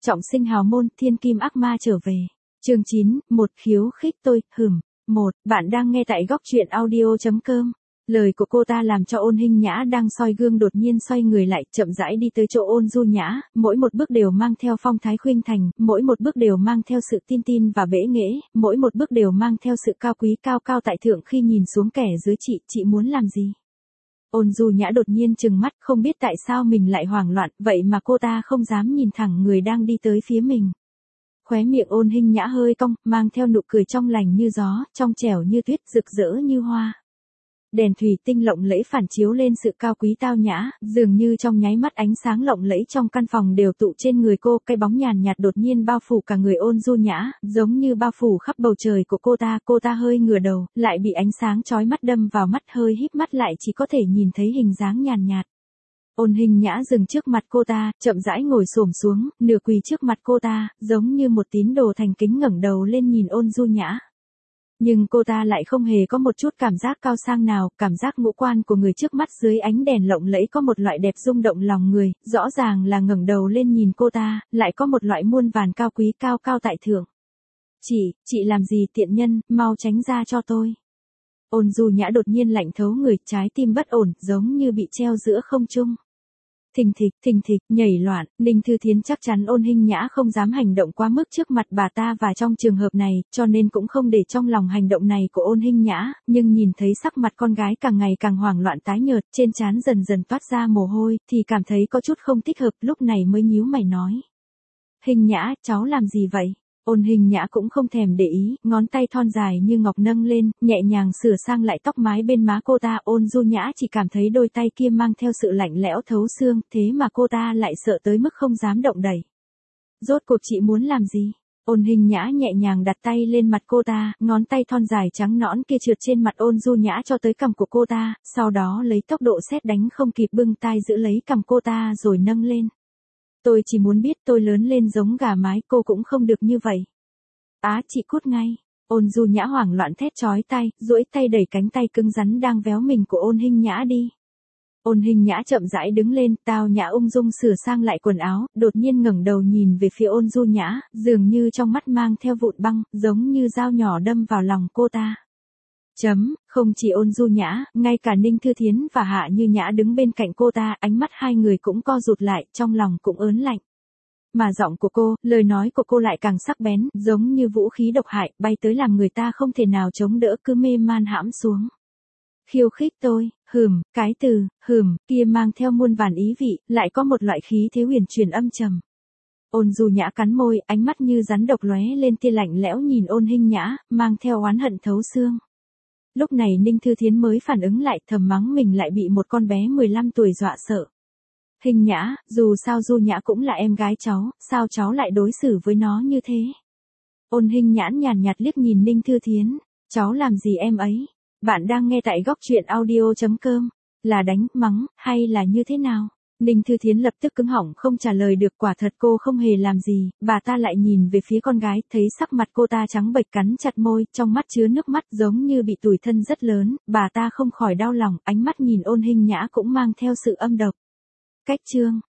trọng sinh hào môn, thiên kim ác ma trở về. Chương 9, một khiếu khích tôi, bạn đang nghe tại góc truyện audio.com. Lời của cô ta làm cho Ôn Hinh Nhã đang soi gương đột nhiên xoay người lại, chậm rãi đi tới chỗ Ôn Du Nhã, mỗi một bước đều mang theo phong thái khuynh thành, mỗi một bước đều mang theo sự tin và bẽ nghễ, mỗi một bước đều mang theo sự cao quý cao cao tại thượng khi nhìn xuống kẻ dưới chị muốn làm gì? Ôn Du Nhã đột nhiên trừng mắt, không biết tại sao mình lại hoảng loạn, vậy mà cô ta không dám nhìn thẳng người đang đi tới phía mình. Khóe miệng Ôn Hinh Nhã hơi cong, mang theo nụ cười trong lành như gió, trong trẻo như tuyết, rực rỡ như hoa. Đèn thủy tinh lộng lẫy phản chiếu lên sự cao quý tao nhã, dường như trong nháy mắt ánh sáng lộng lẫy trong căn phòng đều tụ trên người cô, cái bóng nhàn nhạt đột nhiên bao phủ cả người Ôn Du Nhã, giống như bao phủ khắp bầu trời của cô ta hơi ngửa đầu, lại bị ánh sáng chói mắt đâm vào mắt, hơi híp mắt lại chỉ có thể nhìn thấy hình dáng nhàn nhạt. Ôn Hinh Nhã dừng trước mặt cô ta, chậm rãi ngồi xổm xuống, nửa quỳ trước mặt cô ta, giống như một tín đồ thành kính ngẩng đầu lên nhìn Ôn Du Nhã. Nhưng cô ta lại không hề có một chút cảm giác cao sang nào, cảm giác ngũ quan của người trước mắt dưới ánh đèn lộng lẫy có một loại đẹp rung động lòng người, rõ ràng là ngẩng đầu lên nhìn cô ta, lại có một loại muôn vàn cao quý cao cao tại thượng. Chị làm gì tiện nhân, mau tránh ra cho tôi. Ôn Du Nhã đột nhiên lạnh thấu người, trái tim bất ổn, giống như bị treo giữa không trung. Thình thịch, nhảy loạn, Ninh Thư Thiến chắc chắn Ôn Hinh Nhã không dám hành động quá mức trước mặt bà ta và trong trường hợp này, cho nên cũng không để trong lòng hành động này của Ôn Hinh Nhã, nhưng nhìn thấy sắc mặt con gái càng ngày càng hoảng loạn tái nhợt, trên trán dần dần toát ra mồ hôi, thì cảm thấy có chút không thích hợp, lúc này mới nhíu mày nói. Hinh Nhã, cháu làm gì vậy? Ôn Hinh Nhã cũng không thèm để ý, ngón tay thon dài như ngọc nâng lên, nhẹ nhàng sửa sang lại tóc mái bên má cô ta. Ôn Du Nhã chỉ cảm thấy đôi tay kia mang theo sự lạnh lẽo thấu xương, thế mà cô ta lại sợ tới mức không dám động đẩy. Rốt cuộc chị muốn làm gì? Ôn Hinh Nhã nhẹ nhàng đặt tay lên mặt cô ta, ngón tay thon dài trắng nõn kia trượt trên mặt Ôn Du Nhã cho tới cằm của cô ta, sau đó lấy tốc độ sét đánh không kịp bưng tay giữ lấy cằm cô ta rồi nâng lên. Tôi chỉ muốn biết tôi lớn lên giống gà mái, cô cũng không được như vậy. Chị cút ngay. Ôn Du Nhã hoảng loạn thét chói tai, duỗi tay đẩy cánh tay cứng rắn đang véo mình của Ôn Hinh Nhã đi. Ôn Hinh Nhã chậm rãi đứng lên, tao nhã ung dung sửa sang lại quần áo, đột nhiên ngẩng đầu nhìn về phía Ôn Du Nhã, dường như trong mắt mang theo vụn băng, giống như dao nhỏ đâm vào lòng cô ta. Không chỉ Ôn Du Nhã, ngay cả Ninh Thư Thiến và Hạ Như Nhã đứng bên cạnh cô ta, ánh mắt hai người cũng co rụt lại, trong lòng cũng ớn lạnh. Mà giọng của cô, lời nói của cô lại càng sắc bén, giống như vũ khí độc hại, bay tới làm người ta không thể nào chống đỡ, cứ mê man hãm xuống. Khiêu khích tôi, cái từ, kia mang theo muôn vàn ý vị, lại có một loại khí thế huyền truyền âm trầm. Ôn Du Nhã cắn môi, ánh mắt như rắn độc lóe lên tia lạnh lẽo nhìn Ôn Hinh Nhã, mang theo oán hận thấu xương. Lúc này Ninh Thư Thiến mới phản ứng lại, thầm mắng mình lại bị một con bé 15 tuổi dọa sợ. Hinh Nhã, dù sao Du Nhã cũng là em gái cháu, sao cháu lại đối xử với nó như thế? Ôn Hinh Nhã nhàn nhạt liếc nhìn Ninh Thư Thiến, cháu làm gì em ấy? Bạn đang nghe tại góc truyện audio.com, là đánh, mắng, hay là như thế nào? Ninh Thư Thiến lập tức cứng họng không trả lời được, quả thật cô không hề làm gì, bà ta lại nhìn về phía con gái, thấy sắc mặt cô ta trắng bệch cắn chặt môi, trong mắt chứa nước mắt giống như bị tủi thân rất lớn, bà ta không khỏi đau lòng, ánh mắt nhìn Ôn Hinh Nhã cũng mang theo sự âm độc. Cách chương